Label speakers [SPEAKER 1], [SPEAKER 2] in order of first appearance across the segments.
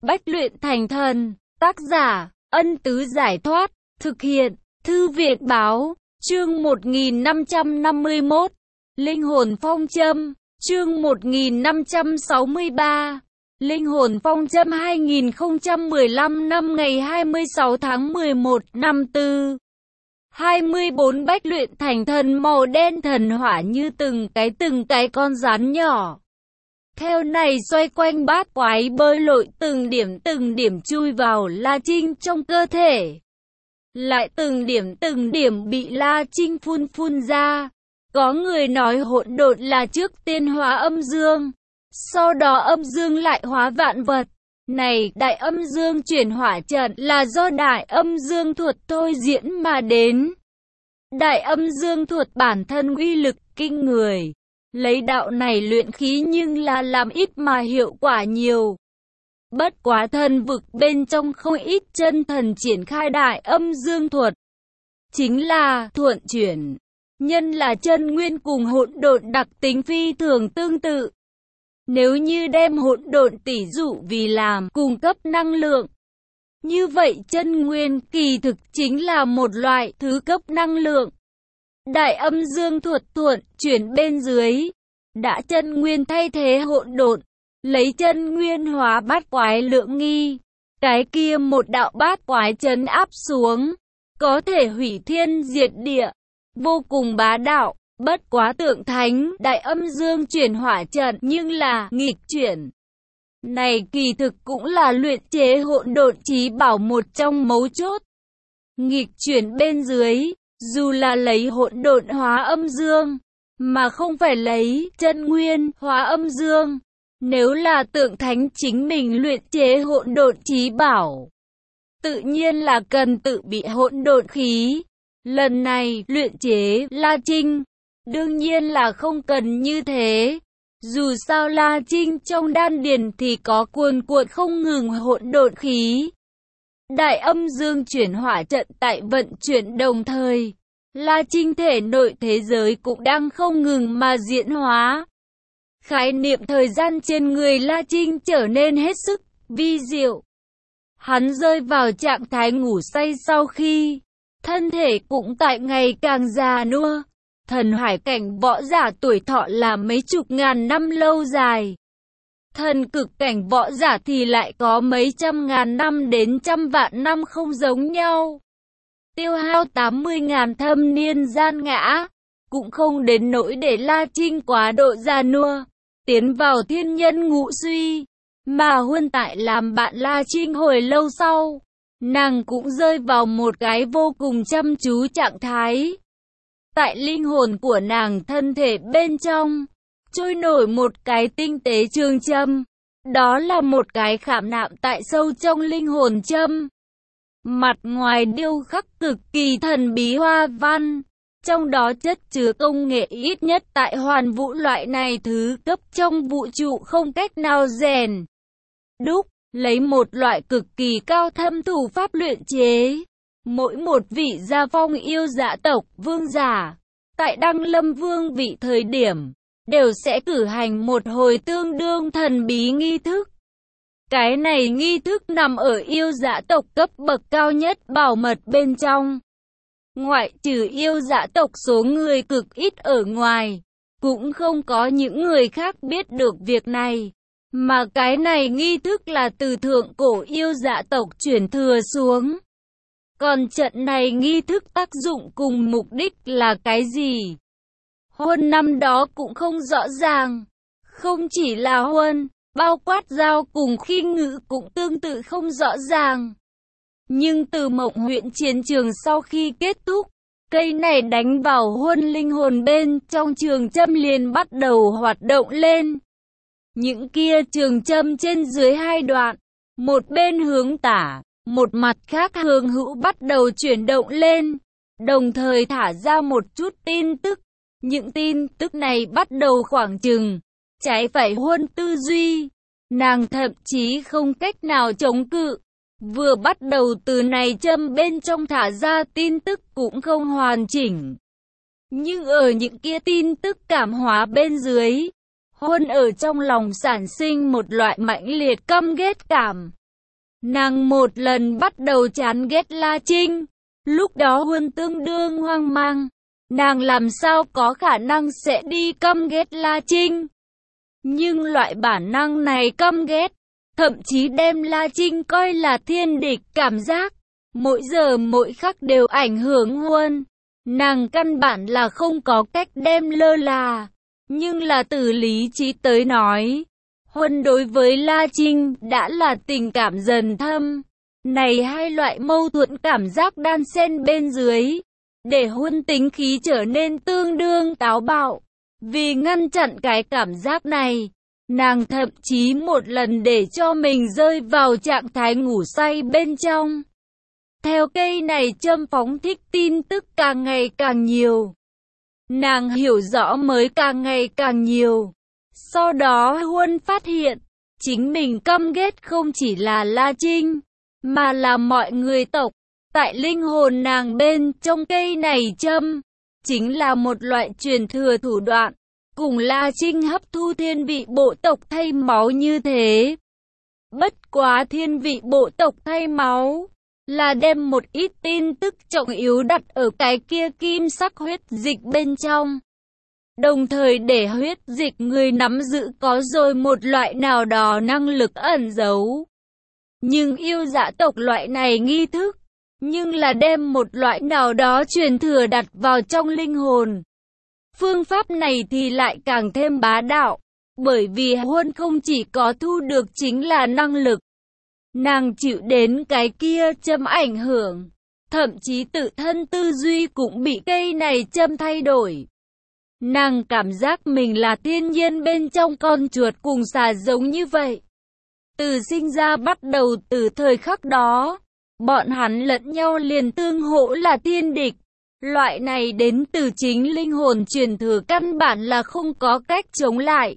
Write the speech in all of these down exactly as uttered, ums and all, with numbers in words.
[SPEAKER 1] Bách luyện thành thần. Tác giả, Ân Tứ Giải Thoát. Thực hiện, Thư viện Báo. Chương một nghìn năm trăm năm mươi mốt. Linh hồn phong châm. Chương một nghìn năm trăm sáu mươi ba. Linh hồn phong châm hai nghìn không trăm mười lăm năm ngày hai mươi sáu tháng mười một năm tư. hai mươi bốn Bách luyện thành thần màu đen thần hỏa như từng cái từng cái con rắn nhỏ. Theo này xoay quanh bát quái bơi lội từng điểm từng điểm chui vào La Trinh trong cơ thể. Lại từng điểm từng điểm bị La Trinh phun phun ra. Có người nói hỗn độn là trước tiên hóa âm dương, sau đó âm dương lại hóa vạn vật. Này, đại âm dương chuyển hỏa trận là do đại âm dương thuật thôi diễn mà đến. Đại âm dương thuật bản thân uy lực kinh người. Lấy đạo này luyện khí nhưng là làm ít mà hiệu quả nhiều. Bất quá thân vực bên trong không ít chân thần triển khai đại âm dương thuật. Chính là thuận chuyển. Nhân là chân nguyên cùng hỗn độn đặc tính phi thường tương tự. Nếu như đem hỗn độn tỷ dụ vì làm cung cấp năng lượng, như vậy chân nguyên kỳ thực chính là một loại thứ cấp năng lượng. Đại âm dương thuật thuận chuyển bên dưới, đã chân nguyên thay thế hỗn độn, lấy chân nguyên hóa bát quái lượng nghi. Cái kia một đạo bát quái trấn áp xuống, có thể hủy thiên diệt địa, vô cùng bá đạo. Bất quá tượng thánh đại âm dương chuyển hỏa trận nhưng là nghịch chuyển. Này kỳ thực cũng là luyện chế hỗn độn chí bảo một trong mấu chốt. Nghịch chuyển bên dưới, dù là lấy hỗn độn hóa âm dương, mà không phải lấy chân nguyên hóa âm dương. Nếu là tượng thánh chính mình luyện chế hỗn độn chí bảo, tự nhiên là cần tự bị hỗn độn khí. Lần này luyện chế La Trinh, đương nhiên là không cần như thế. Dù sao La Trinh trong đan điền thì có cuồn cuộn không ngừng hỗn độn khí. Đại âm dương chuyển hỏa trận tại vận chuyển đồng thời, La Trinh thể nội thế giới cũng đang không ngừng mà diễn hóa. Khái niệm thời gian trên người La Trinh trở nên hết sức vi diệu. Hắn rơi vào trạng thái ngủ say sau khi thân thể cũng tại ngày càng già nua. Thần hải cảnh võ giả tuổi thọ là mấy chục ngàn năm lâu dài. Thần cực cảnh võ giả thì lại có mấy trăm ngàn năm đến trăm vạn năm không giống nhau. Tiêu hao tám mươi ngàn thâm niên gian ngã, cũng không đến nỗi để La Trinh quá độ già nua, tiến vào thiên nhân ngũ suy. Mà Huân tại làm bạn La Trinh hồi lâu sau, nàng cũng rơi vào một cái vô cùng chăm chú trạng thái. Tại linh hồn của nàng thân thể bên trong, trôi nổi một cái tinh tế trường châm. Đó là một cái khảm nạm tại sâu trong linh hồn châm. Mặt ngoài điêu khắc cực kỳ thần bí hoa văn. Trong đó chất chứa công nghệ ít nhất tại hoàn vũ loại này thứ cấp trong vũ trụ không cách nào rèn đúc, lấy một loại cực kỳ cao thâm thủ pháp luyện chế. Mỗi một vị gia phong yêu dạ tộc vương giả, tại Đăng Lâm vương vị thời điểm, đều sẽ cử hành một hồi tương đương thần bí nghi thức. Cái này nghi thức nằm ở yêu dạ tộc cấp bậc cao nhất bảo mật bên trong. Ngoại trừ yêu dạ tộc số người cực ít ở ngoài, cũng không có những người khác biết được việc này. Mà cái này nghi thức là từ thượng cổ yêu dạ tộc chuyển thừa xuống. Còn trận này nghi thức tác dụng cùng mục đích là cái gì? Huân năm đó cũng không rõ ràng. Không chỉ là Huân, bao quát Giao cùng Khinh Ngữ cũng tương tự không rõ ràng. Nhưng từ Mộng huyện chiến trường sau khi kết thúc, cây này đánh vào Huân linh hồn bên trong trường châm liền bắt đầu hoạt động lên. Những kia trường châm trên dưới hai đoạn, một bên hướng tả, một mặt khác hướng hữu bắt đầu chuyển động lên, đồng thời thả ra một chút tin tức. Những tin tức này bắt đầu khoảng chừng trái phải Huân tư duy, nàng thậm chí không cách nào chống cự. Vừa bắt đầu từ này châm bên trong thả ra tin tức cũng không hoàn chỉnh. Nhưng ở những kia tin tức cảm hóa bên dưới, Huân ở trong lòng sản sinh một loại mãnh liệt căm ghét cảm. Nàng một lần bắt đầu chán ghét La Trinh. Lúc đó Huân tương đương hoang mang. Nàng làm sao có khả năng sẽ đi căm ghét La Trinh. Nhưng loại bản năng này căm ghét, thậm chí đem La Trinh coi là thiên địch cảm giác, mỗi giờ mỗi khắc đều ảnh hưởng Huân. Nàng căn bản là không có cách đem lơ là. Nhưng là từ lý trí tới nói, Huân đối với La Trinh đã là tình cảm dần thâm. Này hai loại mâu thuẫn cảm giác đan xen bên dưới, để Huân tính khí trở nên tương đương táo bạo. Vì ngăn chặn cái cảm giác này, nàng thậm chí một lần để cho mình rơi vào trạng thái ngủ say bên trong. Theo cây này châm phóng thích tin tức càng ngày càng nhiều. Nàng hiểu rõ mới càng ngày càng nhiều. Sau đó Huân phát hiện, chính mình căm ghét không chỉ là La Trinh, mà là mọi người tộc. Tại linh hồn nàng bên trong cây này châm, chính là một loại truyền thừa thủ đoạn, cùng La Trinh hấp thu thiên vị bộ tộc thay máu như thế. Bất quá thiên vị bộ tộc thay máu, là đem một ít tin tức trọng yếu đặt ở cái kia kim sắc huyết dịch bên trong. Đồng thời để huyết dịch người nắm giữ có rồi một loại nào đó năng lực ẩn giấu. Nhưng yêu dạ tộc loại này nghi thức, nhưng là đem một loại nào đó truyền thừa đặt vào trong linh hồn. Phương pháp này thì lại càng thêm bá đạo, bởi vì Huân không chỉ có thu được chính là năng lực. Nàng chịu đến cái kia châm ảnh hưởng, thậm chí tự thân tư duy cũng bị cây này châm thay đổi. Nàng cảm giác mình là thiên nhiên bên trong con chuột cùng xà giống như vậy. Từ sinh ra bắt đầu từ thời khắc đó, bọn hắn lẫn nhau liền tương hỗ là thiên địch. Loại này đến từ chính linh hồn truyền thừa căn bản là không có cách chống lại.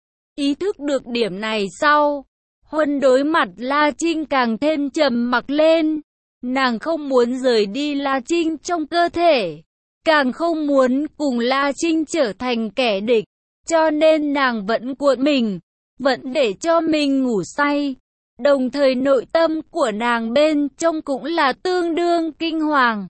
[SPEAKER 1] Ý thức được điểm này sau, Huân đối mặt La Trinh càng thêm trầm mặc lên. Nàng không muốn rời đi La Trinh trong cơ thể, càng không muốn cùng La Trinh trở thành kẻ địch, cho nên nàng vẫn cuộn mình, vẫn để cho mình ngủ say. Đồng thời nội tâm của nàng bên trong cũng là tương đương kinh hoàng.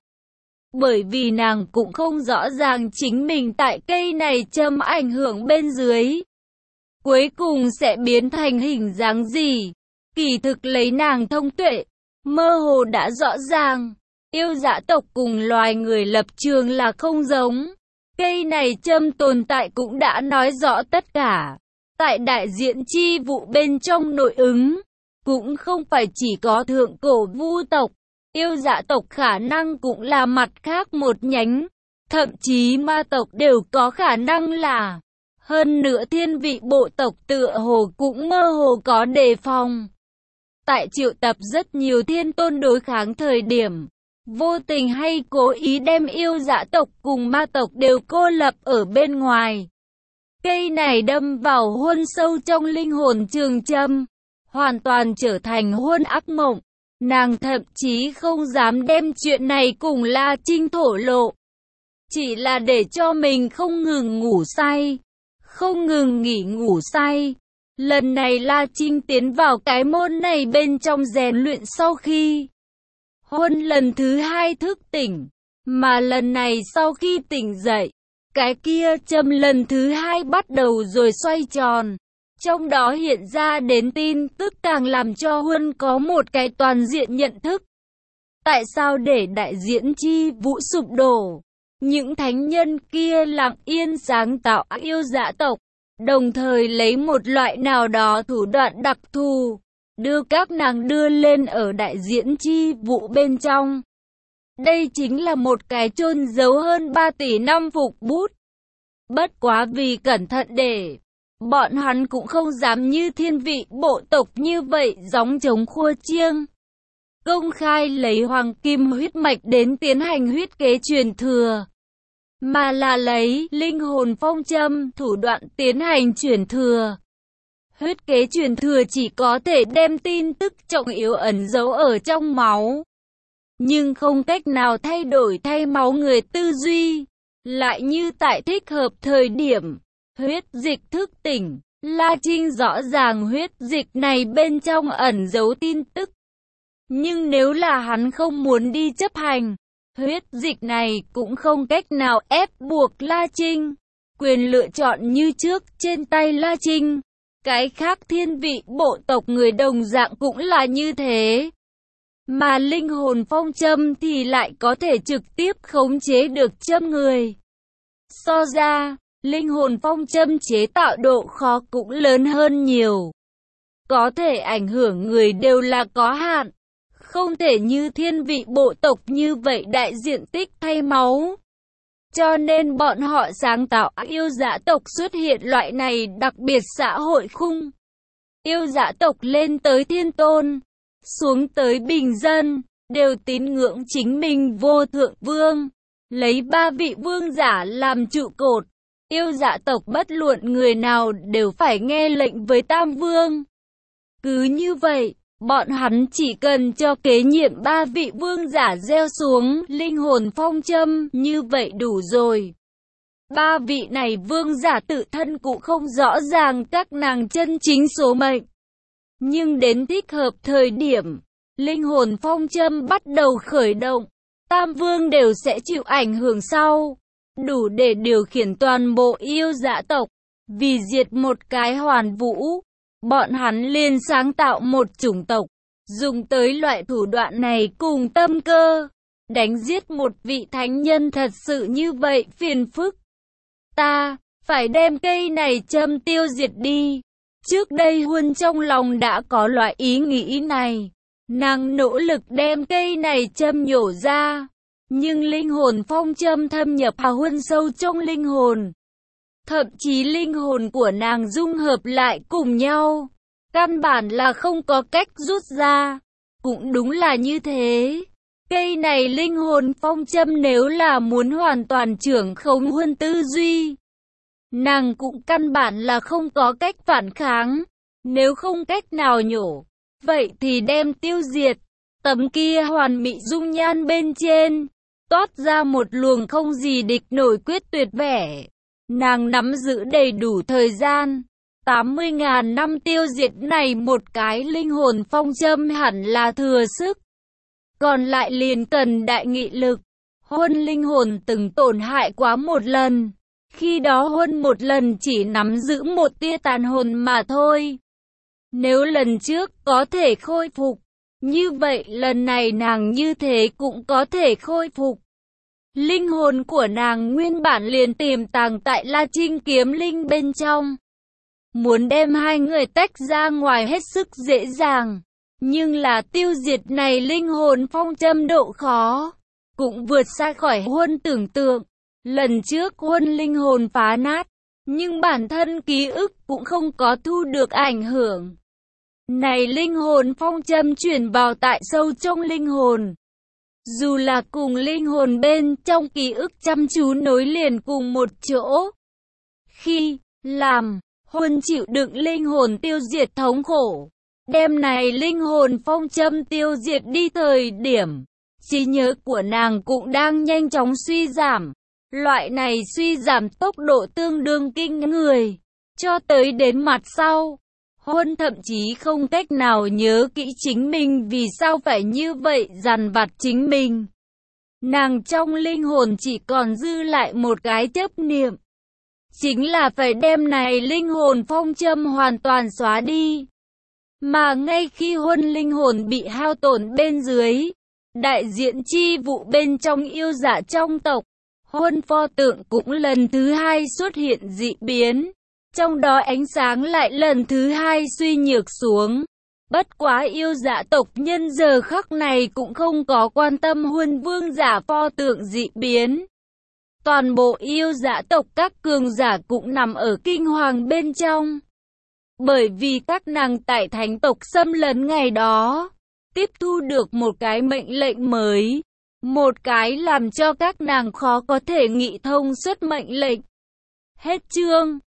[SPEAKER 1] Bởi vì nàng cũng không rõ ràng chính mình tại cây này châm ảnh hưởng bên dưới, cuối cùng sẽ biến thành hình dáng gì. Kỳ thực lấy nàng thông tuệ, mơ hồ đã rõ ràng, yêu dạ tộc cùng loài người lập trường là không giống. Cây này châm tồn tại cũng đã nói rõ tất cả. Tại đại diện chi vụ bên trong nội ứng, cũng không phải chỉ có thượng cổ vu tộc, yêu dạ tộc khả năng cũng là mặt khác một nhánh, thậm chí ma tộc đều có khả năng là. Hơn nữa thiên vị bộ tộc tựa hồ cũng mơ hồ có đề phòng. Tại triệu tập rất nhiều thiên tôn đối kháng thời điểm, vô tình hay cố ý đem yêu dạ tộc cùng ma tộc đều cô lập ở bên ngoài. Cây này đâm vào Huân sâu trong linh hồn trường châm, hoàn toàn trở thành Huân ác mộng. Nàng thậm chí không dám đem chuyện này cùng La Trinh thổ lộ, chỉ là để cho mình không ngừng ngủ say, không ngừng nghỉ ngủ say. Lần này La Trinh tiến vào cái môn này bên trong rèn luyện sau khi Huân lần thứ hai thức tỉnh, mà lần này sau khi tỉnh dậy, cái kia châm lần thứ hai bắt đầu rồi xoay tròn. Trong đó hiện ra đến tin tức càng làm cho Huân có một cái toàn diện nhận thức. Tại sao để đại diễn chi vũ sụp đổ? Những thánh nhân kia lặng yên sáng tạo yêu dạ tộc, đồng thời lấy một loại nào đó thủ đoạn đặc thù, đưa các nàng đưa lên ở đại diễn chi vụ bên trong. Đây chính là một cái chôn giấu hơn ba tỷ năm phục bút. Bất quá vì cẩn thận để bọn hắn cũng không dám như thiên vị bộ tộc như vậy gióng trống khua chiêng, công khai lấy hoàng kim huyết mạch đến tiến hành huyết kế truyền thừa, mà là lấy linh hồn phong châm thủ đoạn tiến hành truyền thừa. Huyết kế truyền thừa chỉ có thể đem tin tức trọng yếu ẩn giấu ở trong máu, nhưng không cách nào thay đổi thay máu người tư duy. Lại như tại thích hợp thời điểm huyết dịch thức tỉnh, La Trinh rõ ràng huyết dịch này bên trong ẩn giấu tin tức, Nhưng nếu là hắn không muốn đi chấp hành, huyết dịch này cũng không cách nào ép buộc La Trinh. Quyền lựa chọn như trước trên tay La Trinh. Cái khác thiên vị bộ tộc người đồng dạng cũng là như thế. Mà linh hồn phong châm thì lại có thể trực tiếp khống chế được châm người. So ra, linh hồn phong châm chế tạo độ khó cũng lớn hơn nhiều. Có thể ảnh hưởng người đều là có hạn. Không thể như thiên vị bộ tộc như vậy đại diện tích thay máu. Cho nên bọn họ sáng tạo yêu dã tộc xuất hiện loại này đặc biệt xã hội khung. Yêu dã tộc lên tới thiên tôn, xuống tới bình dân, đều tín ngưỡng chính mình vô thượng vương. Lấy ba vị vương giả làm trụ cột. Yêu dã tộc bất luận người nào đều phải nghe lệnh với tam vương. Cứ như vậy, bọn hắn chỉ cần cho kế nhiệm ba vị vương giả gieo xuống linh hồn phong châm, như vậy đủ rồi. Ba vị này vương giả tự thân cũng không rõ ràng các nàng chân chính số mệnh. Nhưng đến thích hợp thời điểm, linh hồn phong châm bắt đầu khởi động, tam vương đều sẽ chịu ảnh hưởng sau, đủ để điều khiển toàn bộ yêu dã tộc. Vì diệt một cái hoàn vũ, bọn hắn liền sáng tạo một chủng tộc, dùng tới loại thủ đoạn này cùng tâm cơ, đánh giết một vị thánh nhân thật sự như vậy phiền phức. Ta, phải đem cây này châm tiêu diệt đi. Trước đây Huân trong lòng đã có loại ý nghĩ này, nàng nỗ lực đem cây này châm nhổ ra, nhưng linh hồn phong châm thâm nhập vào Huân sâu trong linh hồn. Thậm chí linh hồn của nàng dung hợp lại cùng nhau, căn bản là không có cách rút ra. Cũng đúng là như thế. Cây này linh hồn phong châm nếu là muốn hoàn toàn trưởng khống Huân tư duy, nàng cũng căn bản là không có cách phản kháng. Nếu không cách nào nhổ, vậy thì đem tiêu diệt. Tấm kia hoàn mỹ dung nhan bên trên, toát ra một luồng không gì địch nổi quyết tuyệt vẻ. Nàng nắm giữ đầy đủ thời gian, tám mươi ngàn năm tiêu diệt này một cái linh hồn phong châm hẳn là thừa sức. Còn lại liền cần đại nghị lực. Huân linh hồn từng tổn hại quá một lần. Khi đó Huân một lần chỉ nắm giữ một tia tàn hồn mà thôi. Nếu lần trước có thể khôi phục, như vậy lần này nàng như thế cũng có thể khôi phục. Linh hồn của nàng nguyên bản liền tiềm tàng tại La Trinh kiếm linh bên trong. Muốn đem hai người tách ra ngoài hết sức dễ dàng. Nhưng là tiêu diệt này linh hồn phong châm độ khó, cũng vượt xa khỏi Huân tưởng tượng. Lần trước Huân linh hồn phá nát, nhưng bản thân ký ức cũng không có thu được ảnh hưởng. Này linh hồn phong châm chuyển vào tại sâu trong linh hồn. Dù là cùng linh hồn bên trong ký ức chăm chú nối liền cùng một chỗ. Khi làm, Huân chịu đựng linh hồn tiêu diệt thống khổ. Đêm này linh hồn phong châm tiêu diệt đi thời điểm, trí nhớ của nàng cũng đang nhanh chóng suy giảm. Loại này suy giảm tốc độ tương đương kinh người. Cho tới đến mặt sau, Huân thậm chí không cách nào nhớ kỹ chính mình vì sao phải như vậy dằn vặt chính mình. Nàng trong linh hồn chỉ còn dư lại một cái chấp niệm. Chính là phải đem này linh hồn phong châm hoàn toàn xóa đi. Mà ngay khi Huân linh hồn bị hao tổn bên dưới, đại diện chi vụ bên trong yêu dạ trong tộc, Huân pho tượng cũng lần thứ hai xuất hiện dị biến. Trong đó ánh sáng lại lần thứ hai suy nhược xuống. Bất quá yêu dạ tộc nhân giờ khắc này cũng không có quan tâm Huân vương giả pho tượng dị biến. Toàn bộ yêu dạ tộc các cường giả cũng nằm ở kinh hoàng bên trong. Bởi vì các nàng tại thánh tộc xâm lấn ngày đó, tiếp thu được một cái mệnh lệnh mới. Một cái làm cho các nàng khó có thể nghĩ thông suốt mệnh lệnh. Hết chương.